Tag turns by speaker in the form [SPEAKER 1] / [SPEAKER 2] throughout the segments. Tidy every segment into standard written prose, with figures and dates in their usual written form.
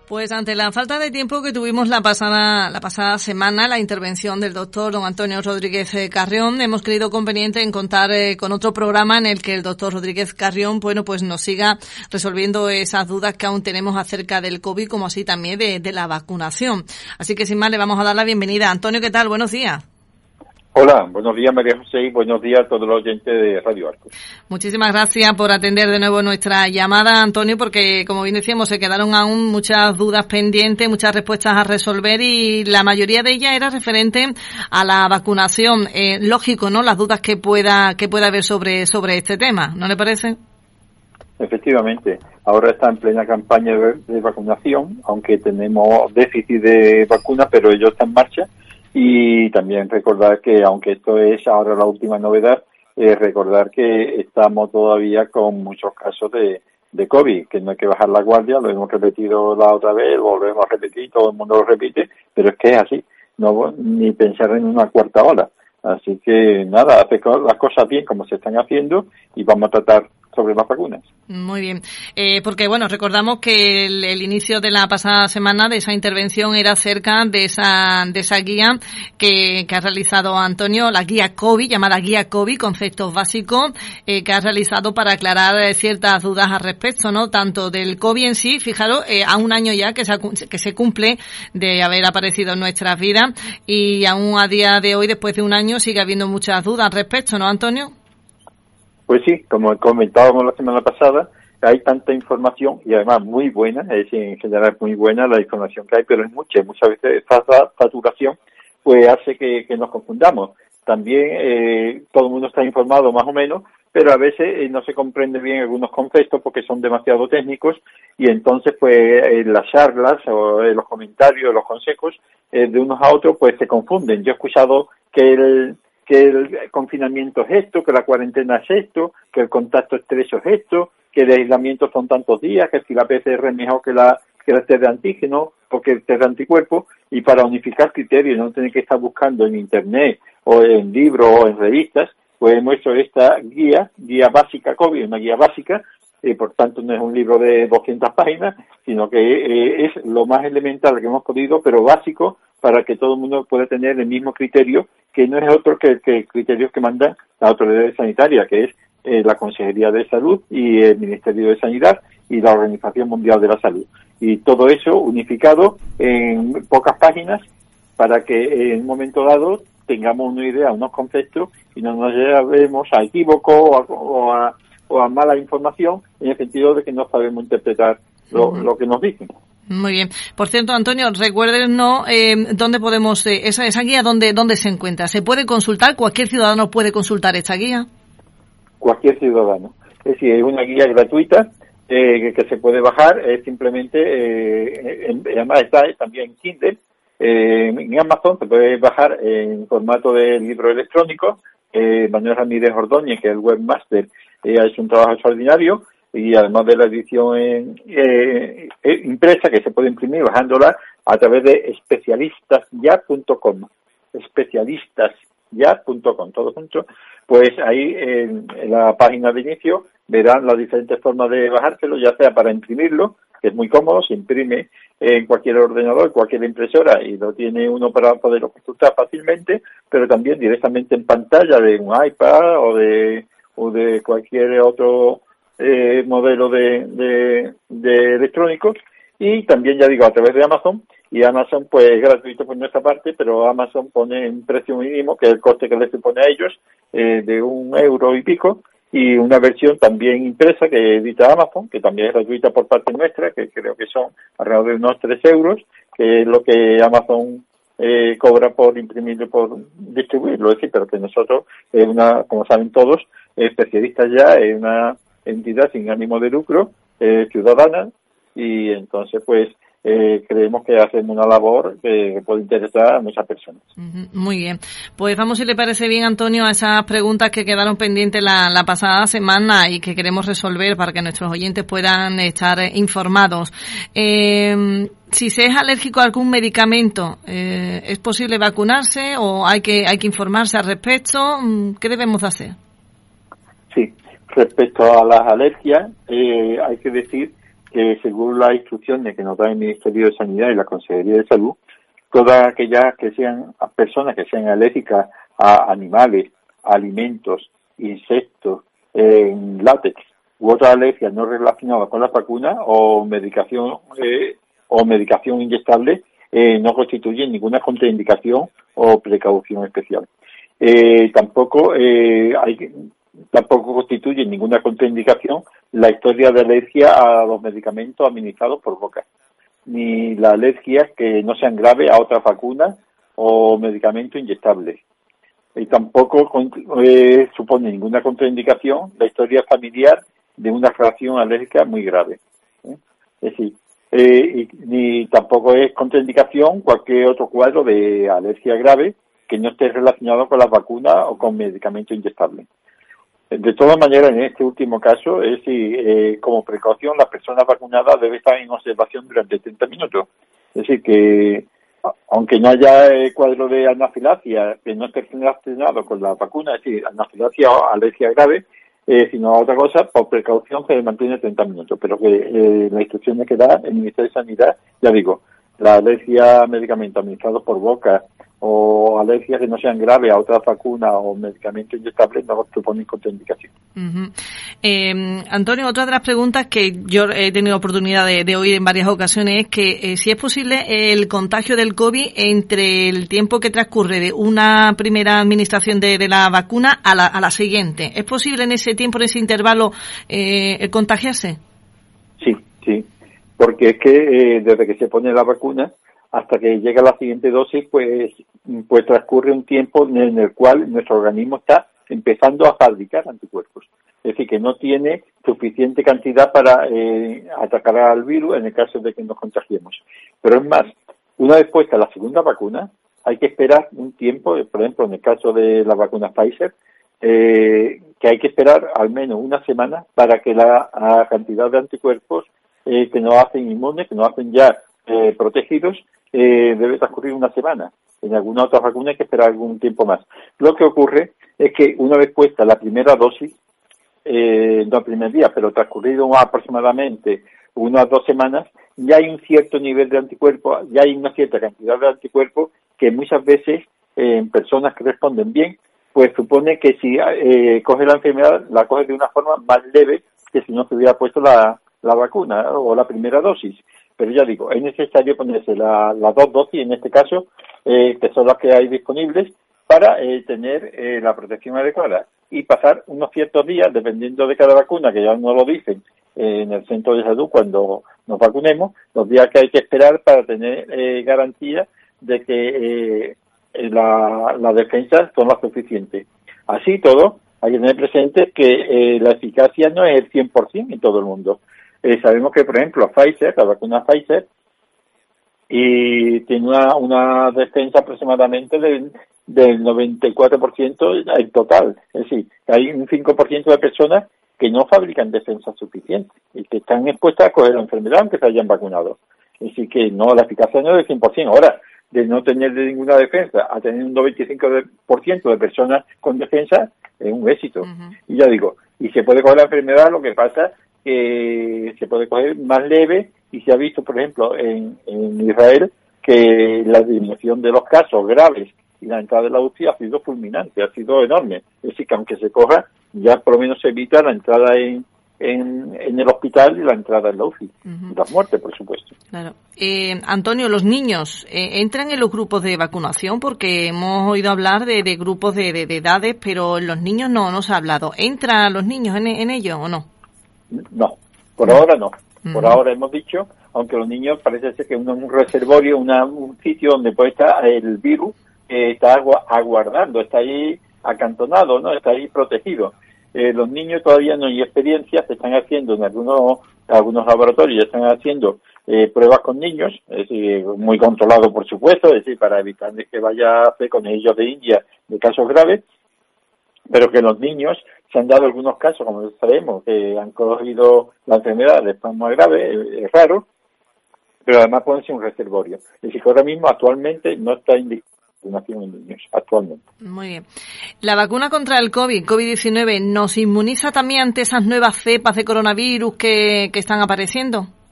[SPEAKER 1] Pues ante la falta de tiempo que tuvimos la pasada semana, la intervención del doctor don Antonio Rodríguez Carrión, hemos creído conveniente en contar con otro programa en el que el doctor Rodríguez Carrión, pues nos siga resolviendo esas dudas que aún tenemos acerca del COVID, como así también de la vacunación. Así que sin más le vamos a dar la bienvenida. Antonio, ¿qué tal? Buenos días.
[SPEAKER 2] Hola, buenos días María José y buenos días a todos los oyentes de Radio Arcos.
[SPEAKER 1] Muchísimas gracias por atender de nuevo nuestra llamada, Antonio, porque como bien decíamos, se quedaron aún muchas dudas pendientes, muchas respuestas a resolver y la mayoría de ellas era referente a la vacunación. Lógico, ¿no? Las dudas que pueda haber sobre este tema, ¿no le parece?
[SPEAKER 2] Efectivamente, ahora está en plena campaña de vacunación, aunque tenemos déficit de vacunas, pero ello está en marcha. Y también recordar que, aunque esto es ahora la última novedad, recordar que estamos todavía con muchos casos de COVID, que no hay que bajar la guardia, lo hemos repetido la otra vez, volvemos a repetir, todo el mundo lo repite, pero es que es así, no ni pensar en una cuarta ola. Así que nada, hacer las cosas bien como se están haciendo y vamos a tratar sobre las vacunas.
[SPEAKER 1] Muy bien, porque bueno, recordamos que el inicio de la pasada semana de esa intervención era acerca de esa guía que ha realizado Antonio, la guía COVID, llamada guía COVID, conceptos básicos, que ha realizado para aclarar ciertas dudas al respecto, ¿no? Tanto del COVID en sí, fijaros, a un año ya que se cumple de haber aparecido en nuestras vidas y aún a día de hoy, después de un año, sigue habiendo muchas dudas al respecto, ¿no, Antonio?
[SPEAKER 2] Pues sí, como comentábamos la semana pasada, hay tanta información y además muy buena, es decir, en general muy buena la información que hay, pero es muchas veces esta saturación pues hace que nos confundamos. También todo el mundo está informado más o menos, pero a veces no se comprende bien algunos conceptos porque son demasiado técnicos y entonces pues las charlas o los comentarios, los consejos de unos a otros pues se confunden. Yo he escuchado que el confinamiento es esto, que la cuarentena es esto, que el contacto estrecho es esto, que el aislamiento son tantos días, que si la PCR es mejor que el test de antígeno, porque el test de anticuerpos, y para unificar criterios, no tener que estar buscando en internet, o en libros, o en revistas, pues hemos hecho esta guía básica COVID, una guía básica, por tanto no es un libro de 200 páginas, sino que es lo más elemental que hemos podido, pero básico, para que todo el mundo pueda tener el mismo criterio, que no es otro que el criterio que manda la autoridad sanitaria, que es la Consejería de Salud y el Ministerio de Sanidad y la Organización Mundial de la Salud. Y todo eso unificado en pocas páginas para que en un momento dado tengamos una idea, unos conceptos y no nos llevemos a equívocos o a mala información en el sentido de que no sabemos interpretar lo que nos dicen.
[SPEAKER 1] Muy bien. Por cierto, Antonio, recuérdenos dónde podemos, esa guía, dónde se encuentra. ¿Se puede consultar? ¿Cualquier ciudadano puede consultar esta guía?
[SPEAKER 2] Cualquier ciudadano. Es decir, es una guía gratuita que se puede bajar. Simplemente, además está también en Kindle. En Amazon se puede bajar en formato de libro electrónico. Manuel Ramírez Ordóñez, que es el webmaster, ha hecho un trabajo extraordinario. Y además de la edición impresa, que se puede imprimir bajándola a través de especialistasya.com, especialistasya.com, todo junto, pues ahí en la página de inicio verán las diferentes formas de bajárselo, ya sea para imprimirlo, que es muy cómodo, se imprime en cualquier ordenador, cualquier impresora, y lo tiene uno para poderlo consultar fácilmente, pero también directamente en pantalla de un iPad o de cualquier otro modelo de electrónicos, y también, ya digo, a través de Amazon, y Amazon pues es gratuito por nuestra parte, pero Amazon pone un precio mínimo, que es el coste que les supone a ellos, de €1 y pico, y una versión también impresa que edita Amazon, que también es gratuita por parte nuestra, que creo que son alrededor de unos €3, que es lo que Amazon cobra por imprimirlo y por distribuirlo. Es decir, pero que nosotros, como saben todos, Especialistas Ya es una entidad sin ánimo de lucro, ciudadana, y entonces pues creemos que hacemos una labor que puede interesar a muchas personas.
[SPEAKER 1] Muy bien. Pues vamos, si le parece bien, Antonio, a esas preguntas que quedaron pendientes la pasada semana y que queremos resolver para que nuestros oyentes puedan estar informados. Si se es alérgico a algún medicamento, ¿es posible vacunarse o hay que informarse al respecto? ¿Qué debemos de hacer?
[SPEAKER 2] Sí. Respecto a las alergias, hay que decir que según las instrucciones que nos da el Ministerio de Sanidad y la Consejería de Salud, todas aquellas que sean personas que sean alérgicas a animales, a alimentos, insectos, látex u otras alergias no relacionadas con la vacuna o medicación inyectable, no constituyen ninguna contraindicación o precaución especial. Tampoco constituye ninguna contraindicación la historia de alergia a los medicamentos administrados por boca, ni la alergia que no sean graves a otras vacunas o medicamentos inyectables. Y tampoco supone ninguna contraindicación la historia familiar de una reacción alérgica muy grave. Es decir, ni tampoco es contraindicación cualquier otro cuadro de alergia grave que no esté relacionado con las vacunas o con medicamentos inyectables. De todas maneras, en este último caso, es decir, como precaución, la persona vacunada debe estar en observación durante 30 minutos. Es decir, que aunque no haya cuadro de anafilaxia que no esté relacionado con la vacuna, es decir, anafilaxia o alergia grave, sino a otra cosa, por precaución se mantiene 30 minutos. Pero que las instrucciones que da el Ministerio de Sanidad, ya digo, la alergia a medicamentos administrados por boca o alergias que no sean graves a otras vacunas o medicamentos inyectables no suponen contraindicación.
[SPEAKER 1] Antonio, otra de las preguntas que yo he tenido oportunidad de oír en varias ocasiones es que si es posible el contagio del COVID entre el tiempo que transcurre de una primera administración de la vacuna a la siguiente. ¿Es posible en ese tiempo, en ese intervalo, contagiarse?
[SPEAKER 2] Sí, porque es que desde que se pone la vacuna hasta que llega la siguiente dosis, pues transcurre un tiempo en el cual nuestro organismo está empezando a fabricar anticuerpos. Es decir, que no tiene suficiente cantidad para atacar al virus en el caso de que nos contagiemos. Pero es más, una vez puesta la segunda vacuna, hay que esperar un tiempo, por ejemplo, en el caso de la vacuna Pfizer, que hay que esperar al menos una semana para que la cantidad de anticuerpos que nos hacen inmunes, que nos hacen ya protegidos, debe transcurrir una semana. En alguna otra vacuna hay que esperar algún tiempo más. Lo que ocurre es que una vez puesta la primera dosis, no el primer día, pero transcurrido aproximadamente unas 2 semanas, ya hay un cierto nivel de anticuerpos, ya hay una cierta cantidad de anticuerpos que muchas veces en personas que responden bien, pues supone que si coge la enfermedad, la coge de una forma más leve que si no se hubiera puesto la vacuna o la primera dosis. Pero ya digo, es necesario ponerse las 2 dosis, en este caso, que son las que hay disponibles, para tener la protección adecuada y pasar unos ciertos días, dependiendo de cada vacuna, que ya nos lo dicen en el centro de salud cuando nos vacunemos, los días que hay que esperar para tener garantía de que las defensas son las suficientes. Así todo, hay que tener presente que la eficacia no es el 100% en todo el mundo. Sabemos que, por ejemplo, Pfizer, la vacuna Pfizer, y tiene una defensa aproximadamente del 94% en total. Es decir, hay un 5% de personas que no fabrican defensas suficientes y que están expuestas a coger la enfermedad aunque se hayan vacunado. Es decir, que no, la eficacia no es del 100%. Ahora, de no tener ninguna defensa a tener un 95% de personas con defensa, es un éxito. Uh-huh. Y ya digo, y se puede coger la enfermedad, lo que pasa que se puede coger más leve, y se ha visto, por ejemplo, en Israel, que la disminución de los casos graves y la entrada de la UCI ha sido fulminante, ha sido enorme. Es decir, que aunque se coja, ya por lo menos se evita la entrada en el hospital y la entrada en la UCI. Uh-huh. Y las muertes, por supuesto.
[SPEAKER 1] Claro. Antonio, los niños entran en los grupos de vacunación, porque hemos oído hablar de grupos de edades, pero en los niños no se ha hablado. ¿Entran los niños en ello o no?
[SPEAKER 2] No, por ahora no. Por ahora hemos dicho, aunque los niños parece ser que es un reservorio, un sitio donde puede estar el virus, está aguardando, está ahí acantonado, ¿no? Está ahí protegido. Los niños todavía no hay experiencias, se están haciendo en algunos laboratorios, ya están haciendo pruebas con niños, es decir, muy controlado por supuesto, es decir, para evitar que vaya a hacer con ellos de India de casos graves, pero que los niños se han dado algunos casos, como sabemos, que han cogido la enfermedad de forma grave, es raro, pero además pueden ser un reservorio. Es decir, que ahora mismo actualmente no está indicada vacunación en niños, actualmente.
[SPEAKER 1] Muy bien. La vacuna contra el COVID-19, ¿nos inmuniza también ante esas nuevas cepas de coronavirus que están apareciendo?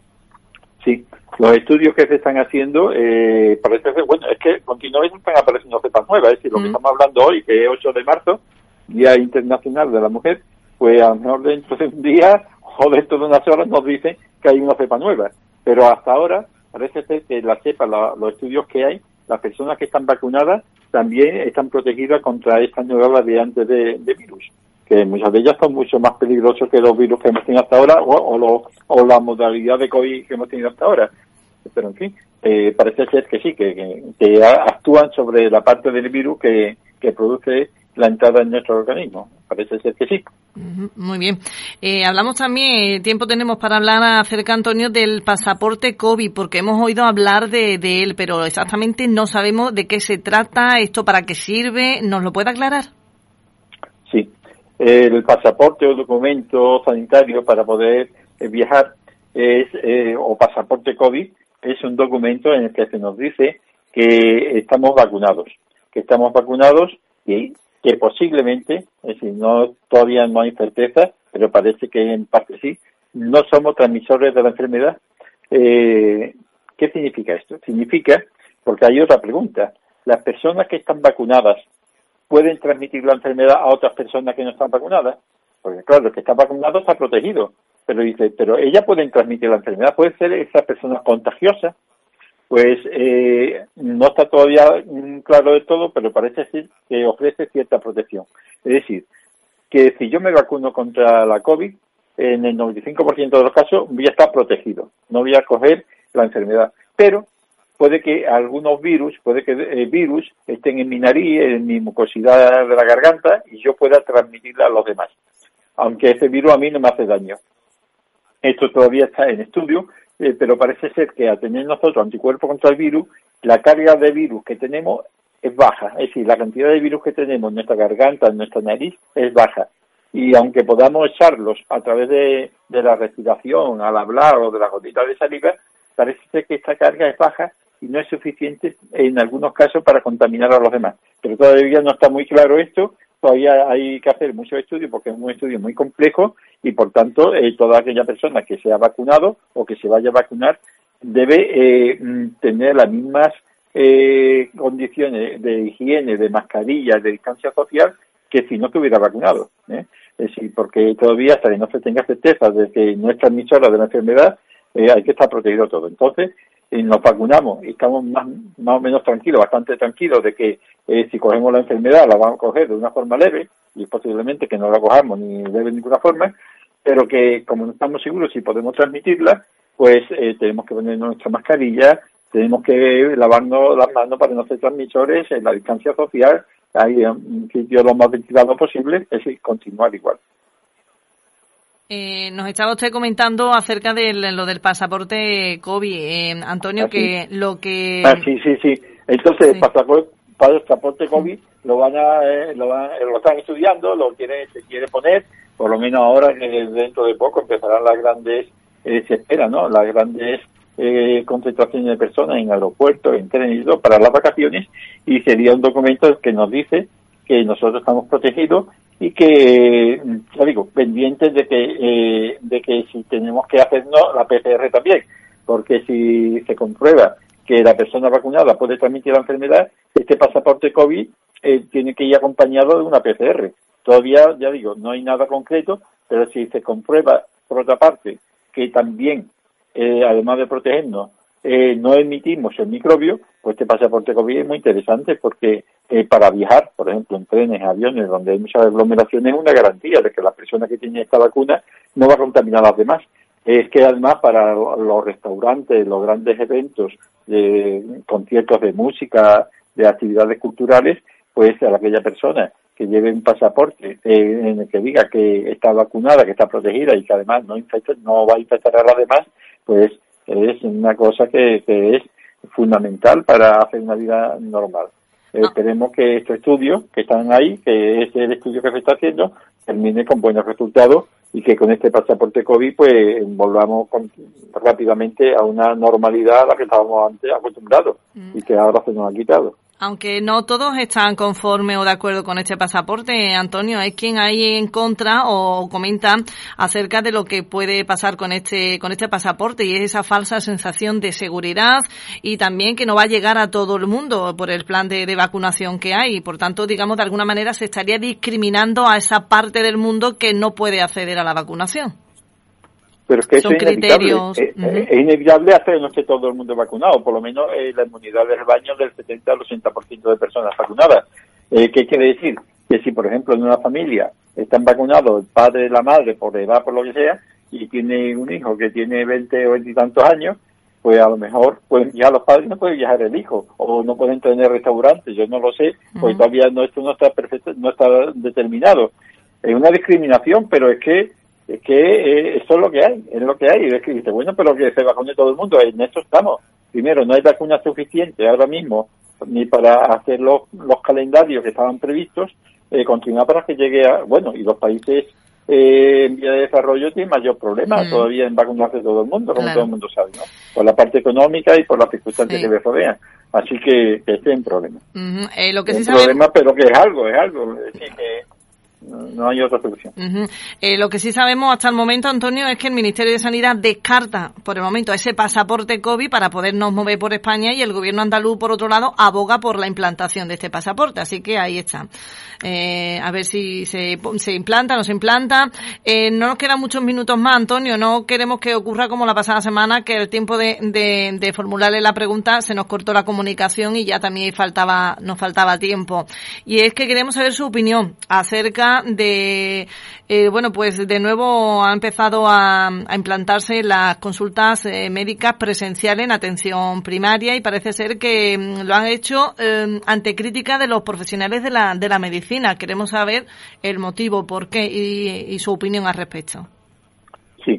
[SPEAKER 2] Sí, los estudios que se están haciendo, parece ser, bueno, es que continuamente están apareciendo cepas nuevas, es decir, lo que estamos hablando hoy, que es 8 de marzo, Día Internacional de la Mujer, pues a lo mejor dentro de un día o dentro de unas horas nos dicen que hay una cepa nueva, pero hasta ahora parece ser que la cepa, los estudios que hay, las personas que están vacunadas también están protegidas contra esta nueva variante de virus, que muchas de ellas son mucho más peligrosos que los virus que hemos tenido hasta ahora o la modalidad de COVID que hemos tenido hasta ahora. Pero en fin, parece ser que sí, que actúan sobre la parte del virus que produce la entrada en nuestro organismo. Parece ser que sí.
[SPEAKER 1] Muy bien. Hablamos también, tiempo tenemos para hablar acerca, Antonio, del pasaporte COVID, porque hemos oído hablar de él, pero exactamente no sabemos de qué se trata, esto para qué sirve. ¿Nos lo puede aclarar?
[SPEAKER 2] Sí. El pasaporte o documento sanitario para poder viajar o pasaporte COVID es un documento en el que se nos dice que estamos vacunados y que posiblemente, es decir, todavía no hay certeza, pero parece que en parte sí, no somos transmisores de la enfermedad. ¿Qué significa esto? Significa, porque hay otra pregunta, ¿las personas que están vacunadas pueden transmitir la enfermedad a otras personas que no están vacunadas? Porque claro, el que está vacunado está protegido, pero dice, pero ellas pueden transmitir la enfermedad, puede ser esa persona contagiosa. Pues no está todavía claro de todo, pero parece ser que ofrece cierta protección. Es decir, que si yo me vacuno contra la COVID, en el 95% de los casos voy a estar protegido, no voy a coger la enfermedad. Pero puede que algunos virus, virus estén en mi nariz, en mi mucosidad de la garganta, y yo pueda transmitirla a los demás, aunque ese virus a mí no me hace daño. Esto todavía está en estudio, pero parece ser que al tener nosotros anticuerpos contra el virus, la carga de virus que tenemos es baja. Es decir, la cantidad de virus que tenemos en nuestra garganta, en nuestra nariz, es baja. Y aunque podamos echarlos a través de la respiración, al hablar o de las gotitas de saliva, parece ser que esta carga es baja y no es suficiente en algunos casos para contaminar a los demás. Pero todavía no está muy claro esto. Todavía hay que hacer muchos estudios porque es un estudio muy complejo y, por tanto, toda aquella persona que se ha vacunado o que se vaya a vacunar debe tener las mismas condiciones de higiene, de mascarilla, de distancia social que si no estuviera vacunado. Es decir, porque todavía hasta que no se tenga certeza de que no es transmisora de la enfermedad, hay que estar protegido todo. Entonces, nos vacunamos y estamos más o menos tranquilos, bastante tranquilos de que si cogemos la enfermedad la vamos a coger de una forma leve y posiblemente que no la cojamos ni leve de ninguna forma, pero que como no estamos seguros si podemos transmitirla, pues tenemos que poner nuestra mascarilla, tenemos que lavarnos las manos para no ser transmisores en la distancia social, hay un sitio lo más ventilado posible, es decir, continuar igual.
[SPEAKER 1] Nos estaba usted comentando acerca de lo del pasaporte COVID, Antonio, que lo que...
[SPEAKER 2] Sí. Entonces, sí. El pasaporte COVID lo están estudiando, se quiere poner, por lo menos ahora que dentro de poco empezarán las grandes, se espera, ¿no? Las grandes concentraciones de personas en aeropuertos, en trenes y todo, para las vacaciones, y sería un documento que nos dice que nosotros estamos protegidos y que, ya digo, pendientes de que si tenemos que hacernos la PCR también, porque si se comprueba que la persona vacunada puede transmitir la enfermedad, este pasaporte COVID tiene que ir acompañado de una PCR. Todavía, ya digo, no hay nada concreto, pero si se comprueba, por otra parte, que también, además de protegernos, no emitimos el microbio, pues este pasaporte COVID es muy interesante porque para viajar, por ejemplo, en trenes, aviones, donde hay muchas aglomeraciones, es una garantía de que la persona que tiene esta vacuna no va a contaminar a las demás. Es que además para los restaurantes, los grandes eventos, conciertos de música, de actividades culturales, pues a aquella persona que lleve un pasaporte en el que diga que está vacunada, que está protegida y que además no va a infectar a las demás, pues es una cosa que es fundamental para hacer una vida normal. Esperemos que estos estudios que están ahí, que es el estudio que se está haciendo, termine con buenos resultados y que con este pasaporte COVID pues volvamos rápidamente a una normalidad a la que estábamos antes acostumbrados y que ahora se nos ha quitado.
[SPEAKER 1] Aunque no todos están conformes o de acuerdo con este pasaporte, Antonio, hay quien hay en contra o comenta acerca de lo que puede pasar con este pasaporte, y es esa falsa sensación de seguridad, y también que no va a llegar a todo el mundo por el plan de vacunación que hay. Por tanto, digamos, de alguna manera se estaría discriminando a esa parte del mundo que no puede acceder a la vacunación.
[SPEAKER 2] Pero es que
[SPEAKER 1] son
[SPEAKER 2] eso es
[SPEAKER 1] criterios.
[SPEAKER 2] inevitable. Es inevitable hacer no esté todo el mundo vacunado, por lo menos la inmunidad del rebaño del 70 al 80% de personas vacunadas. ¿Qué quiere decir? Que si, por ejemplo, en una familia están vacunados el padre y la madre por edad, por lo que sea, y tiene un hijo que tiene 20 o 20 y tantos años, pues a lo mejor pues ya los padres no pueden viajar el hijo, o no pueden tener restaurantes, yo no lo sé, porque todavía esto no está perfecto, no está determinado. Es una discriminación, pero es que eso es lo que hay, y es que dice, bueno, pero que se vacune todo el mundo, en esto estamos. Primero, no hay vacuna suficiente ahora mismo, ni para hacer los calendarios que estaban previstos, continuar para que llegue a, bueno, y los países en vía de desarrollo tienen mayor problema todavía en vacunarse todo el mundo, como todo el mundo sabe, ¿no? Por la parte económica y por las circunstancias que les rodean. Así que este es un problema.
[SPEAKER 1] Lo que sí
[SPEAKER 2] es un problema, pero que es algo, es decir, que no hay otra solución.
[SPEAKER 1] Lo que sí sabemos hasta el momento, Antonio, es que el Ministerio de Sanidad descarta por el momento ese pasaporte COVID para podernos mover por España, y el gobierno andaluz, por otro lado, aboga por la implantación de este pasaporte. Así que ahí está. A ver si se implanta o no se implanta. No nos quedan muchos minutos más, Antonio. No queremos que ocurra como la pasada semana, que el tiempo de formularle la pregunta se nos cortó la comunicación y ya también nos faltaba tiempo. Y es que queremos saber su opinión acerca de pues de nuevo ha empezado a implantarse las consultas médicas presenciales en atención primaria, y parece ser que lo han hecho ante crítica de los profesionales de la medicina. Queremos saber el motivo, por qué y su opinión al respecto.
[SPEAKER 2] Sí.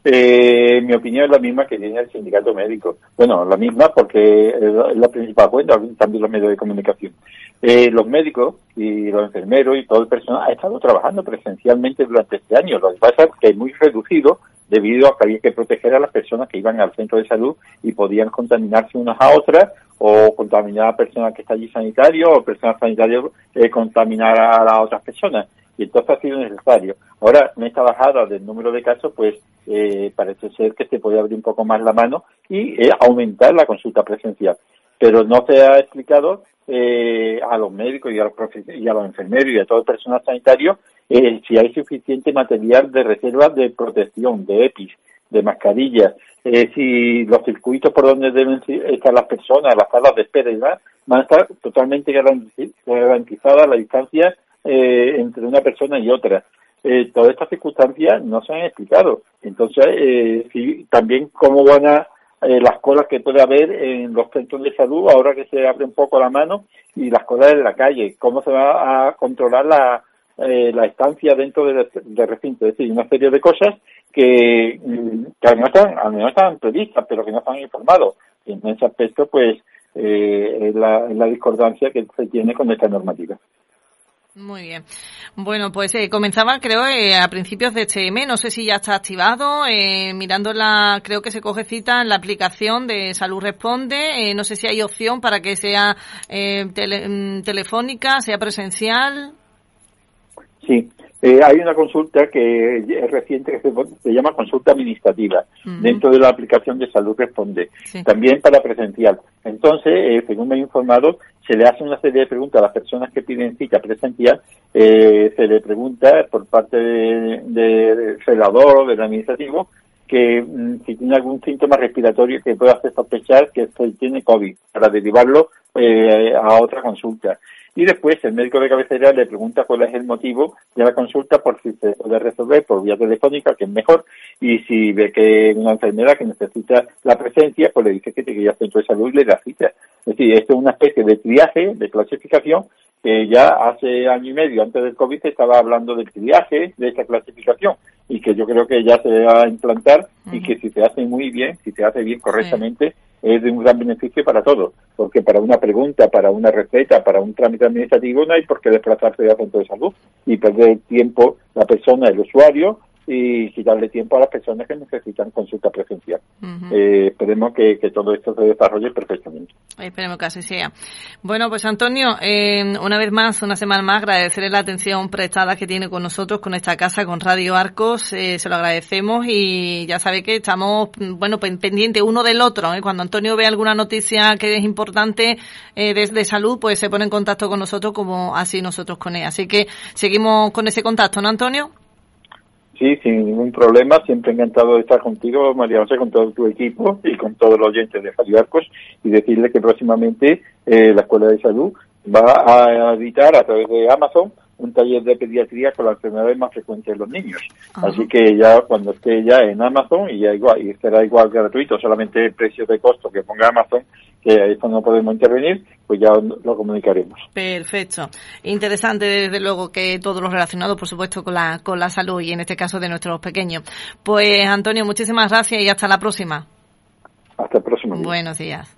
[SPEAKER 2] Mi opinión es la misma que tiene el sindicato médico. Bueno, la misma porque es la principal fuente, también los medios de comunicación. Los médicos y los enfermeros y todo el personal ha estado trabajando presencialmente durante este año. Lo que pasa es que es muy reducido debido a que había que proteger a las personas que iban al centro de salud y podían contaminarse unas a otras, o contaminar a personas que está allí sanitario, o personas sanitarias contaminar a las otras personas. Y entonces ha sido necesario. Ahora, en esta bajada del número de casos, pues parece ser que se puede abrir un poco más la mano y aumentar la consulta presencial. Pero no se ha explicado a los médicos y a los enfermeros y a todo el personal sanitario si hay suficiente material de reserva de protección, de EPIs, de mascarillas, si los circuitos por donde deben estar las personas, las salas de espera y demás, van a estar totalmente garantizada la distancia entre una persona y otra. Todas estas circunstancias no se han explicado. Entonces, también cómo van a las colas que puede haber en los centros de salud ahora que se abre un poco la mano, y las colas en la calle, cómo se va a controlar la estancia dentro del recinto. Es decir, una serie de cosas que al menos están previstas, pero que no están informados. Y en ese aspecto, pues, es la discordancia que se tiene con esta normativa.
[SPEAKER 1] Muy bien. Bueno, pues comenzaba, creo, a principios de este mes. No sé si ya está activado. Mirando creo que se coge cita en la aplicación de Salud Responde. No sé si hay opción para que sea telefónica, sea presencial.
[SPEAKER 2] Sí. Hay una consulta que es reciente que se llama consulta administrativa dentro de la aplicación de Salud Responde, también para presencial. Entonces, según me he informado, se le hace una serie de preguntas a las personas que piden cita presencial. Se le pregunta por parte del celador o del administrativo que si tiene algún síntoma respiratorio que pueda hacer sospechar que tiene COVID, para derivarlo a otra consulta. Y después el médico de cabecera le pregunta cuál es el motivo de la consulta, por si se puede resolver por vía telefónica, que es mejor, y si ve que es una enfermedad que necesita la presencia, pues le dice que tiene que ir al centro de salud y le da cita. Es decir, esto es una especie de triaje, de clasificación, que ya hace año y medio, antes del COVID, se estaba hablando del triaje de esta clasificación, y que yo creo que ya se va a implantar, y que si se hace muy bien, si se hace bien correctamente, es de un gran beneficio para todos, porque para una pregunta, para una receta, para un trámite administrativo no hay por qué desplazarse al centro de salud y perder tiempo la persona, el usuario, y quitarle tiempo a las personas que necesitan consulta presencial.
[SPEAKER 1] Uh-huh.
[SPEAKER 2] Esperemos que todo esto se desarrolle perfectamente.
[SPEAKER 1] Esperemos que así sea. Bueno, pues Antonio, una vez más, una semana más, agradecerle la atención prestada que tiene con nosotros, con esta casa, con Radio Arcos, se lo agradecemos y ya sabe que estamos, bueno, pendientes uno del otro, Cuando Antonio ve alguna noticia que es importante de salud, pues se pone en contacto con nosotros como así nosotros con él. Así que seguimos con ese contacto, ¿no, Antonio?
[SPEAKER 2] Sí, sin ningún problema. Siempre encantado de estar contigo, María José, con todo tu equipo y con todos los oyentes de Radio Arcos, y decirle que próximamente la Escuela de Salud va a editar a través de Amazon un taller de pediatría con las enfermedades más frecuentes de los niños. Uh-huh. Así que ya cuando esté ya en Amazon, y será igual gratuito, solamente el precio de costo que ponga Amazon, que a esto no podemos intervenir, pues ya lo comunicaremos.
[SPEAKER 1] Perfecto. Interesante, desde luego, que todo lo relacionado, por supuesto, con la salud y en este caso de nuestros pequeños. Pues, Antonio, muchísimas gracias y hasta la próxima.
[SPEAKER 2] Hasta el próximo día.
[SPEAKER 1] Buenos días.